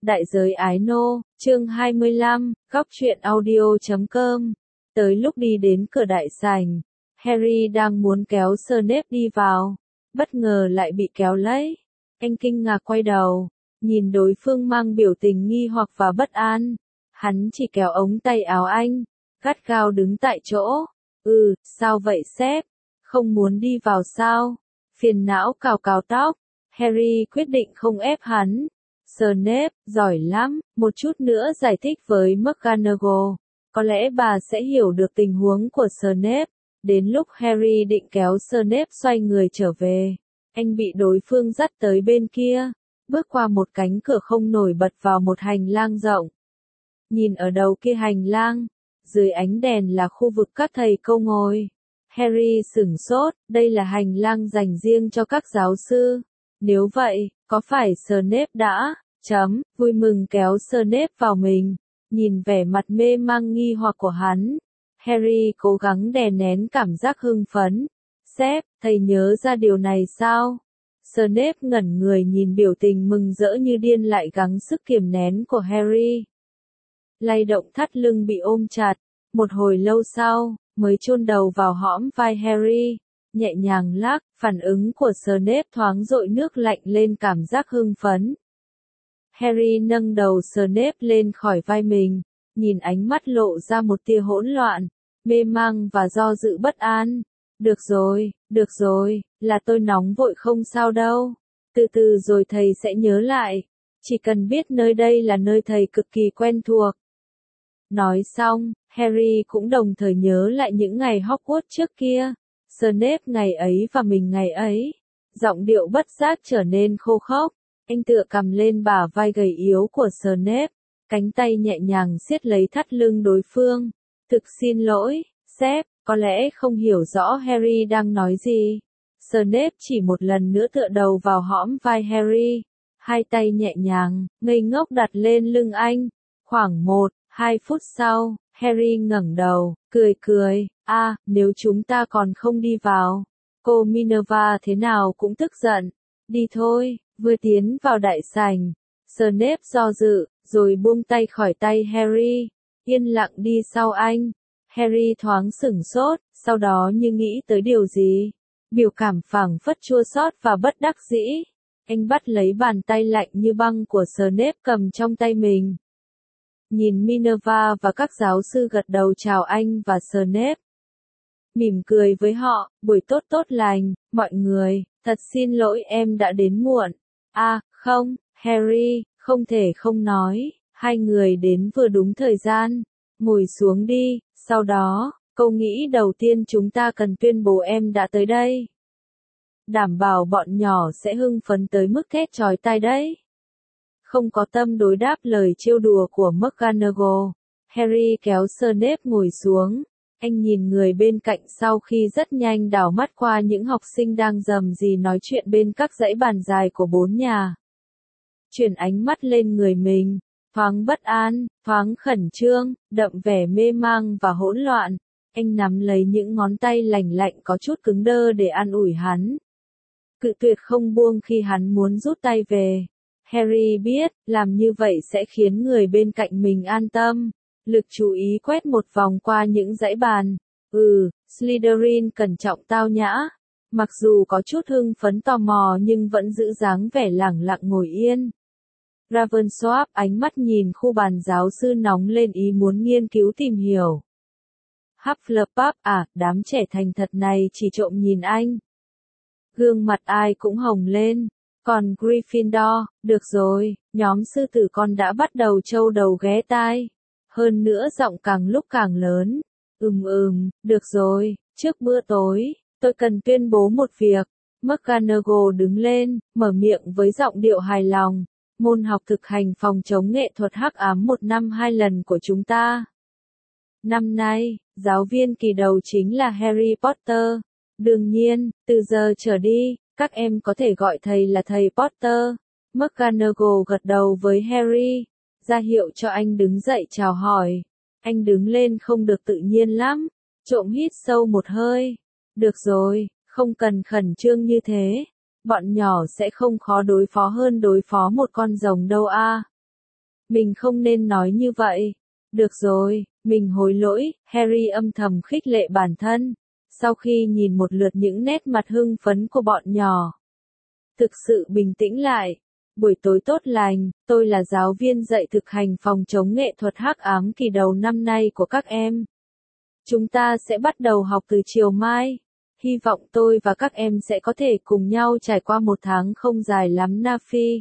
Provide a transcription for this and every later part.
Đại giới ái nô, chương 25, góc truyện audio.com. Tới lúc đi đến cửa đại sảnh, Harry đang muốn kéo Snape đi vào, bất ngờ lại bị kéo lấy. Anh kinh ngạc quay đầu, nhìn đối phương mang biểu tình nghi hoặc và bất an. Hắn chỉ kéo ống tay áo anh, gắt gao đứng tại chỗ. Sao vậy sếp? Không muốn đi vào sao? Phiền não cào cào tóc. Harry quyết định không ép hắn. Snape, giỏi lắm, một chút nữa giải thích với McGonagall. Có lẽ bà sẽ hiểu được tình huống của Snape. Đến lúc Harry định kéo Snape xoay người trở về, anh bị đối phương dắt tới bên kia, bước qua một cánh cửa không nổi bật vào một hành lang rộng. Nhìn ở đầu kia hành lang, dưới ánh đèn là khu vực các thầy cô ngồi. Harry sửng sốt, đây là hành lang dành riêng cho các giáo sư. Nếu vậy, có phải Snape đã, vui mừng kéo Snape vào mình, nhìn vẻ mặt mê mang nghi hoặc của hắn. Harry cố gắng đè nén cảm giác hưng phấn. Sếp, thầy nhớ ra điều này sao? Snape ngẩn người nhìn biểu tình mừng rỡ như điên lại gắng sức kiềm nén của Harry. Lay động thắt lưng bị ôm chặt, một hồi lâu sau, mới chôn đầu vào hõm vai Harry. Nhẹ nhàng lắc, phản ứng của Snape thoáng dội nước lạnh lên cảm giác hưng phấn. Harry nâng đầu Snape lên khỏi vai mình, nhìn ánh mắt lộ ra một tia hỗn loạn, mê mang và do dự bất an. Được rồi, là tôi nóng vội không sao đâu. Từ từ rồi thầy sẽ nhớ lại. Chỉ cần biết nơi đây là nơi thầy cực kỳ quen thuộc. Nói xong, Harry cũng đồng thời nhớ lại những ngày Hogwarts trước kia. Snape ngày ấy và mình ngày ấy. Giọng điệu bất giác trở nên khô khốc. Anh tựa cầm lên bả vai gầy yếu của Snape, cánh tay nhẹ nhàng siết lấy thắt lưng đối phương. Thực xin lỗi, sếp, có lẽ không hiểu rõ Harry đang nói gì. Snape chỉ một lần nữa tựa đầu vào hõm vai Harry, hai tay nhẹ nhàng, ngây ngốc đặt lên lưng anh. Khoảng 1-2 phút sau, Harry ngẩng đầu, cười, nếu chúng ta còn không đi vào, cô Minerva thế nào cũng tức giận. Đi thôi. Vừa tiến vào đại sảnh, Snape do dự, rồi buông tay khỏi tay Harry, yên lặng đi sau anh. Harry thoáng sửng sốt, sau đó như nghĩ tới điều gì, biểu cảm phảng phất chua xót và bất đắc dĩ. Anh bắt lấy bàn tay lạnh như băng của Snape cầm trong tay mình. Nhìn Minerva và các giáo sư gật đầu chào anh và Snape. Mỉm cười với họ, buổi tốt lành, mọi người, thật xin lỗi em đã đến muộn. Không, Harry, không thể không nói, hai người đến vừa đúng thời gian. Ngồi xuống đi, sau đó, câu nghĩ đầu tiên chúng ta cần tuyên bố em đã tới đây. Đảm bảo bọn nhỏ sẽ hưng phấn tới mức thét chói tai đấy. Không có tâm đối đáp lời trêu đùa của McGonagall, Harry kéo Snape ngồi xuống. Anh nhìn người bên cạnh sau khi rất nhanh đảo mắt qua những học sinh đang rầm rì nói chuyện bên các dãy bàn dài của bốn nhà. Chuyển ánh mắt lên người mình, thoáng bất an, thoáng khẩn trương, đậm vẻ mê mang và hỗn loạn. Anh nắm lấy những ngón tay lành lạnh có chút cứng đơ để an ủi hắn. Cự tuyệt không buông khi hắn muốn rút tay về. Harry biết, làm như vậy sẽ khiến người bên cạnh mình an tâm. Lực chú ý quét một vòng qua những dãy bàn. Slytherin cẩn trọng tao nhã. Mặc dù có chút hưng phấn tò mò nhưng vẫn giữ dáng vẻ lẳng lặng ngồi yên. Ravenclaw ánh mắt nhìn khu bàn giáo sư nóng lên ý muốn nghiên cứu tìm hiểu. Hufflepuff đám trẻ thành thật này chỉ trộm nhìn anh. Gương mặt ai cũng hồng lên. Còn Gryffindor, được rồi, nhóm sư tử con đã bắt đầu trâu đầu ghé tai. Hơn nữa giọng càng lúc càng lớn. Được rồi, trước bữa tối, tôi cần tuyên bố một việc. McGonagall đứng lên, mở miệng với giọng điệu hài lòng. Môn học thực hành phòng chống nghệ thuật hắc ám 1 năm 2 lần của chúng ta. Năm nay, giáo viên kỳ đầu chính là Harry Potter. Đương nhiên, từ giờ trở đi, các em có thể gọi thầy là thầy Potter. McGonagall gật đầu với Harry, ra hiệu cho anh đứng dậy chào hỏi. Anh đứng lên không được tự nhiên lắm, trộm hít sâu một hơi. Được rồi, không cần khẩn trương như thế. Bọn nhỏ sẽ không khó đối phó hơn đối phó một con rồng đâu Mình không nên nói như vậy. Được rồi, mình hối lỗi, Harry âm thầm khích lệ bản thân. Sau khi nhìn một lượt những nét mặt hưng phấn của bọn nhỏ, thực sự bình tĩnh lại. Buổi tối tốt lành, tôi là giáo viên dạy thực hành phòng chống nghệ thuật hắc ám kỳ đầu năm nay của các em. Chúng ta sẽ bắt đầu học từ chiều mai. Hy vọng tôi và các em sẽ có thể cùng nhau trải qua một tháng không dài lắm na Phi.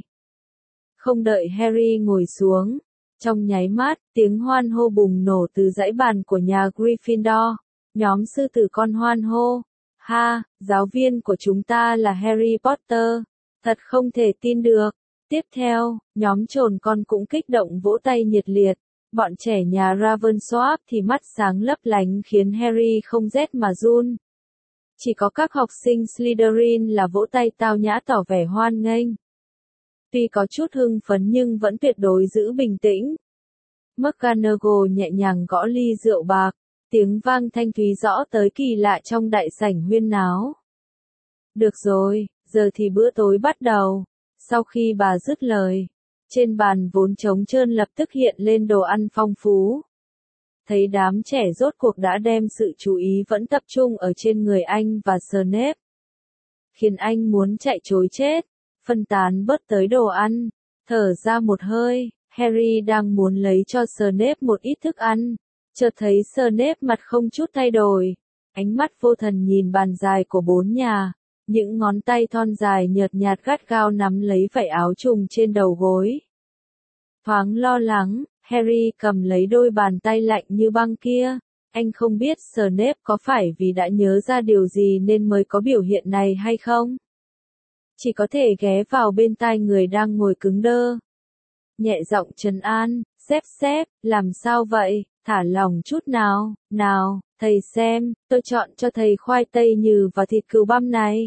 Không đợi Harry ngồi xuống, trong nháy mắt, tiếng hoan hô bùng nổ từ dãy bàn của nhà Gryffindor. Nhóm sư tử con hoan hô. Ha, giáo viên của chúng ta là Harry Potter. Thật không thể tin được. Tiếp theo, nhóm trồn con cũng kích động vỗ tay nhiệt liệt. Bọn trẻ nhà Ravensworth thì mắt sáng lấp lánh khiến Harry không rét mà run. Chỉ có các học sinh Slytherin là vỗ tay tao nhã tỏ vẻ hoan nghênh. Tuy có chút hưng phấn nhưng vẫn tuyệt đối giữ bình tĩnh. McGonagall nhẹ nhàng gõ ly rượu bạc, tiếng vang thanh thúy rõ tới kỳ lạ trong đại sảnh huyên náo. Được rồi, giờ thì bữa tối bắt đầu. Sau khi bà dứt lời, trên bàn vốn trống trơn lập tức hiện lên đồ ăn phong phú. Thấy đám trẻ rốt cuộc đã đem sự chú ý vẫn tập trung ở trên người anh và Snape, khiến anh muốn chạy trối chết, phân tán bớt tới đồ ăn. Thở ra một hơi, Harry đang muốn lấy cho Snape một ít thức ăn, chợt thấy Snape mặt không chút thay đổi, ánh mắt vô thần nhìn bàn dài của bốn nhà, những ngón tay thon dài nhợt nhạt gắt gao nắm lấy vảy áo trùng trên đầu gối. Thoáng lo lắng, Harry cầm lấy đôi bàn tay lạnh như băng kia. Anh không biết Snape có phải vì đã nhớ ra điều gì nên mới có biểu hiện này hay không. Chỉ có thể ghé vào bên tai người đang ngồi cứng đơ, nhẹ giọng trấn an, Sếp, làm sao vậy, thả lỏng chút nào, nào, thầy xem, tôi chọn cho thầy khoai tây nhừ và thịt cừu băm này.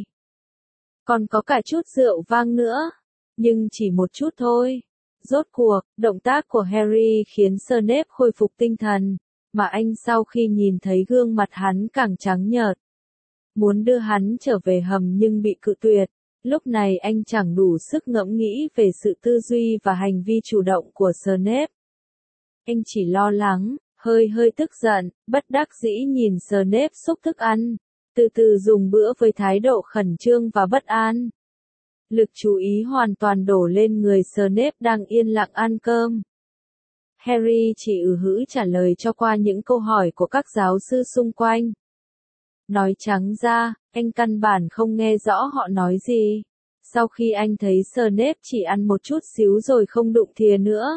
Còn có cả chút rượu vang nữa, nhưng chỉ một chút thôi. Rốt cuộc, động tác của Harry khiến Snape khôi phục tinh thần, mà anh sau khi nhìn thấy gương mặt hắn càng trắng nhợt. Muốn đưa hắn trở về hầm nhưng bị cự tuyệt. Lúc này anh chẳng đủ sức ngẫm nghĩ về sự tư duy và hành vi chủ động của Snape. Anh chỉ lo lắng, hơi tức giận, bất đắc dĩ nhìn Snape xúc thức ăn, từ từ dùng bữa với thái độ khẩn trương và bất an. Lực chú ý hoàn toàn đổ lên người Snape đang yên lặng ăn cơm. Harry chỉ hứ trả lời cho qua những câu hỏi của các giáo sư xung quanh. Nói trắng ra, anh căn bản không nghe rõ họ nói gì. Sau khi anh thấy Snape chỉ ăn một chút xíu rồi không đụng thìa nữa,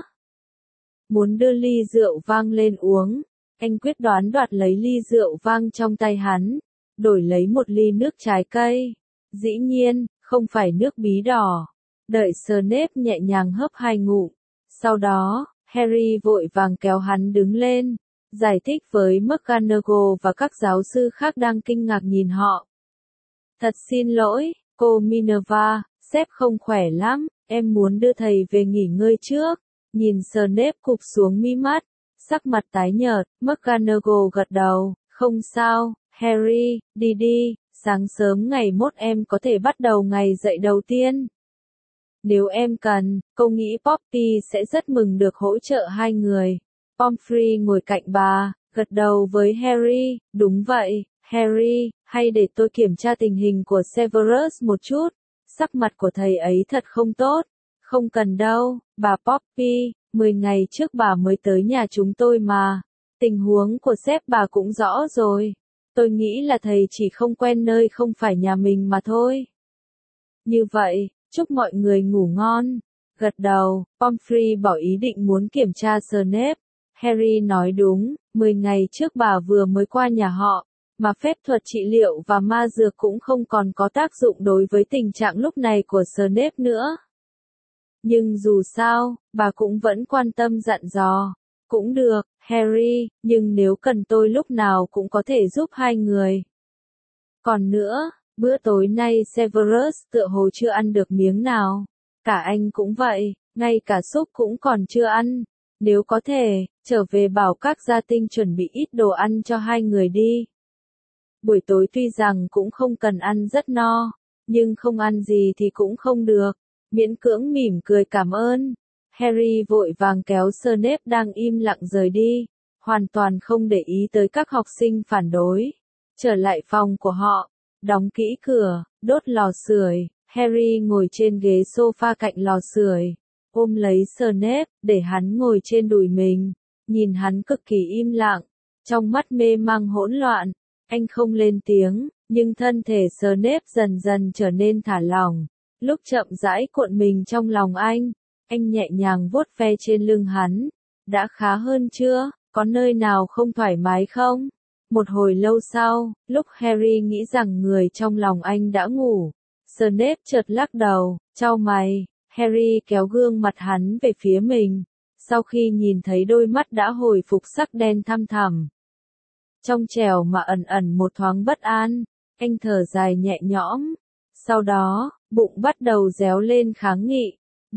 muốn đưa ly rượu vang lên uống, anh quyết đoán đoạt lấy ly rượu vang trong tay hắn, đổi lấy một ly nước trái cây. Dĩ nhiên, không phải nước bí đỏ. Đợi Snape nhẹ nhàng hớp 2 ngụm. Sau đó, Harry vội vàng kéo hắn đứng lên, giải thích với McGonagall và các giáo sư khác đang kinh ngạc nhìn họ. Thật xin lỗi, cô Minerva, sếp không khỏe lắm, em muốn đưa thầy về nghỉ ngơi trước. Nhìn Snape cụp xuống mí mắt, sắc mặt tái nhợt, McGonagall gật đầu, không sao, Harry, đi, sáng sớm ngày mốt em có thể bắt đầu ngày dạy đầu tiên. Nếu em cần, cô nghĩ Poppy sẽ rất mừng được hỗ trợ hai người. Pomfrey ngồi cạnh bà, gật đầu với Harry, đúng vậy, Harry, hay để tôi kiểm tra tình hình của Severus một chút, sắc mặt của thầy ấy thật không tốt. Không cần đâu, bà Poppy, 10 ngày trước bà mới tới nhà chúng tôi mà. Tình huống của sếp bà cũng rõ rồi. Tôi nghĩ là thầy chỉ không quen nơi không phải nhà mình mà thôi. Như vậy, chúc mọi người ngủ ngon. Gật đầu, Pomfrey bỏ ý định muốn kiểm tra Snape. Harry nói đúng, 10 ngày trước bà vừa mới qua nhà họ, mà phép thuật trị liệu và ma dược cũng không còn có tác dụng đối với tình trạng lúc này của Snape nữa. Nhưng dù sao, bà cũng vẫn quan tâm dặn dò. Cũng được, Harry, nhưng nếu cần tôi lúc nào cũng có thể giúp hai người. Còn nữa, bữa tối nay Severus tựa hồ chưa ăn được miếng nào. Cả anh cũng vậy, ngay cả súp cũng còn chưa ăn. Nếu có thể, trở về bảo các gia tinh chuẩn bị ít đồ ăn cho hai người đi. Buổi tối tuy rằng cũng không cần ăn rất no, nhưng không ăn gì thì cũng không được. Miễn cưỡng mỉm cười cảm ơn. Harry vội vàng kéo Snape đang im lặng rời đi, hoàn toàn không để ý tới các học sinh phản đối. Trở lại phòng của họ, đóng kỹ cửa, đốt lò sưởi. Harry ngồi trên ghế sofa cạnh lò sưởi, ôm lấy Snape, để hắn ngồi trên đùi mình, nhìn hắn cực kỳ im lặng, trong mắt mê mang hỗn loạn. Anh không lên tiếng, nhưng thân thể Snape dần dần trở nên thả lỏng. Lúc chậm rãi cuộn mình trong lòng anh nhẹ nhàng vuốt ve trên lưng hắn. Đã khá hơn chưa? Có nơi nào không thoải mái không? Một hồi lâu sau, lúc Harry nghĩ rằng người trong lòng anh đã ngủ, Snape chợt lắc đầu, chau mày. Harry kéo gương mặt hắn về phía mình, sau khi nhìn thấy đôi mắt đã hồi phục sắc đen thăm thẳm, trong trẻo mà ẩn ẩn một thoáng bất an, anh thở dài nhẹ nhõm. Sau đó, bụng bắt đầu réo lên kháng nghị.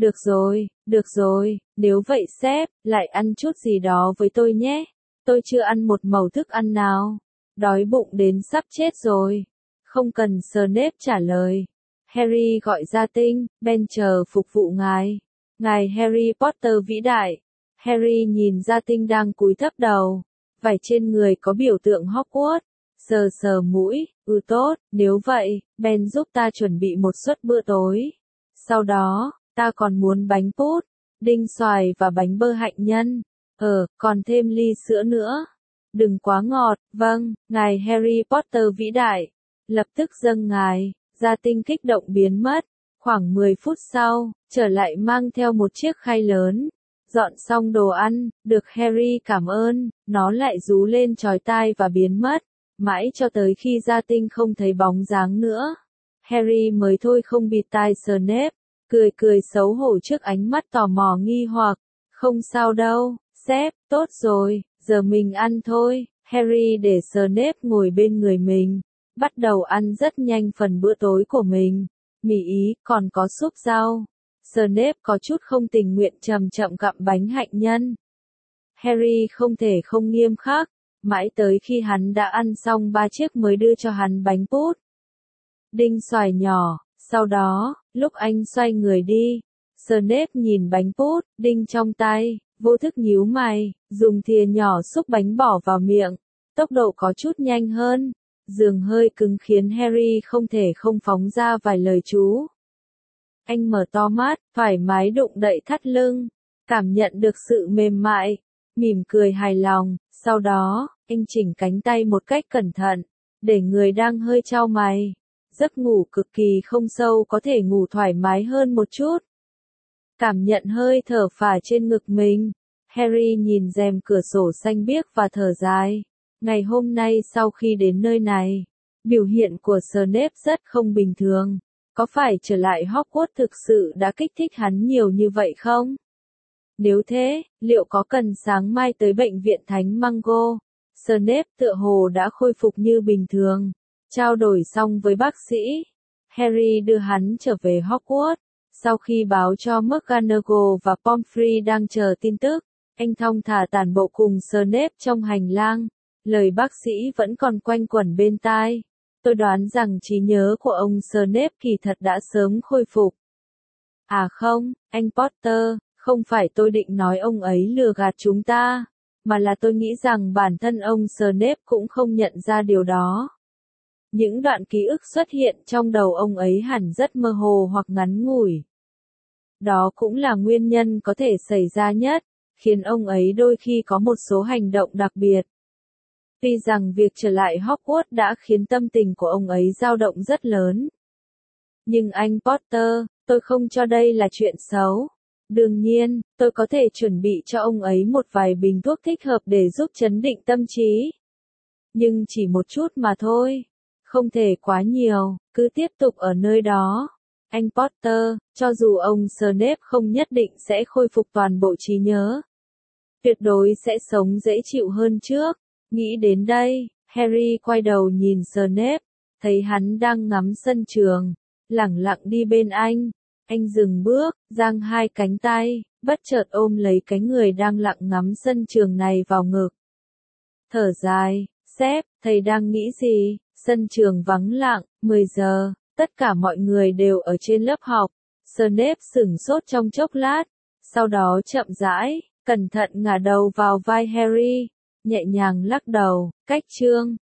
Được rồi, nếu vậy sếp, lại ăn chút gì đó với tôi nhé. Tôi chưa ăn một mẩu thức ăn nào. Đói bụng đến sắp chết rồi. Không cần Snape trả lời. Harry gọi gia tinh, Ben chờ phục vụ ngài. Ngài Harry Potter vĩ đại. Harry nhìn gia tinh đang cúi thấp đầu. Vải trên người có biểu tượng Hogwarts. Sờ sờ mũi, tốt, nếu vậy, Ben giúp ta chuẩn bị một suất bữa tối. Sau đó, ta còn muốn bánh pút, đinh xoài và bánh bơ hạnh nhân. Còn thêm ly sữa nữa. Đừng quá ngọt, vâng, ngài Harry Potter vĩ đại. Lập tức dâng ngài, gia tinh kích động biến mất. Khoảng 10 phút sau, trở lại mang theo một chiếc khay lớn. Dọn xong đồ ăn, được Harry cảm ơn, nó lại rú lên chói tai và biến mất. Mãi cho tới khi gia tinh không thấy bóng dáng nữa. Harry mới thôi không bịt tai Snape, cười xấu hổ trước ánh mắt tò mò nghi hoặc. Không sao đâu, sếp, tốt rồi, giờ mình ăn thôi. Harry để Snape ngồi bên người mình, bắt đầu ăn rất nhanh phần bữa tối của mình. Mì Ý, còn có súp rau. Snape có chút không tình nguyện chậm chậm gặm bánh hạnh nhân. Harry không thể không nghiêm khắc, mãi tới khi hắn đã ăn xong 3 chiếc mới đưa cho hắn bánh pút. Đinh xoài nhỏ, sau đó, lúc anh xoay người đi, Snape nhìn bánh pút, đinh trong tay, vô thức nhíu mày, dùng thìa nhỏ xúc bánh bỏ vào miệng, tốc độ có chút nhanh hơn, giường hơi cứng khiến Harry không thể không phóng ra vài lời chú. Anh mở to mắt, thoải mái đụng đậy thắt lưng, cảm nhận được sự mềm mại, mỉm cười hài lòng, sau đó, anh chỉnh cánh tay một cách cẩn thận, để người đang hơi chau mày. Giấc ngủ cực kỳ không sâu có thể ngủ thoải mái hơn một chút. Cảm nhận hơi thở phả trên ngực mình, Harry nhìn rèm cửa sổ xanh biếc và thở dài. Ngày hôm nay sau khi đến nơi này, biểu hiện của Snape rất không bình thường. Có phải trở lại Hogwarts thực sự đã kích thích hắn nhiều như vậy không? Nếu thế, liệu có cần sáng mai tới bệnh viện Thánh Mango? Snape tựa hồ đã khôi phục như bình thường. Trao đổi xong với bác sĩ, Harry đưa hắn trở về Hogwarts. Sau khi báo cho McGonagall và Pomfrey đang chờ tin tức, anh thong thả tản bộ cùng Snape trong hành lang. Lời bác sĩ vẫn còn quanh quẩn bên tai. Tôi đoán rằng trí nhớ của ông Snape kỳ thật đã sớm khôi phục. À không, anh Potter, không phải tôi định nói ông ấy lừa gạt chúng ta, mà là tôi nghĩ rằng bản thân ông Snape cũng không nhận ra điều đó. Những đoạn ký ức xuất hiện trong đầu ông ấy hẳn rất mơ hồ hoặc ngắn ngủi. Đó cũng là nguyên nhân có thể xảy ra nhất, khiến ông ấy đôi khi có một số hành động đặc biệt. Tuy rằng việc trở lại Hogwarts đã khiến tâm tình của ông ấy dao động rất lớn. Nhưng anh Potter, tôi không cho đây là chuyện xấu. Đương nhiên, tôi có thể chuẩn bị cho ông ấy một vài bình thuốc thích hợp để giúp trấn định tâm trí. Nhưng chỉ một chút mà thôi. Không thể quá nhiều, cứ tiếp tục ở nơi đó. Anh Potter, cho dù ông Snape không nhất định sẽ khôi phục toàn bộ trí nhớ, tuyệt đối sẽ sống dễ chịu hơn trước. Nghĩ đến đây, Harry quay đầu nhìn Snape, thấy hắn đang ngắm sân trường, lẳng lặng đi bên anh. Anh dừng bước, giang hai cánh tay, bất chợt ôm lấy cái người đang lặng ngắm sân trường này vào ngực. Thở dài, sếp, thầy đang nghĩ gì? Sân trường vắng lặng, 10 giờ, tất cả mọi người đều ở trên lớp học. Snape sửng sốt trong chốc lát, sau đó chậm rãi, cẩn thận ngả đầu vào vai Harry, nhẹ nhàng lắc đầu, cách chương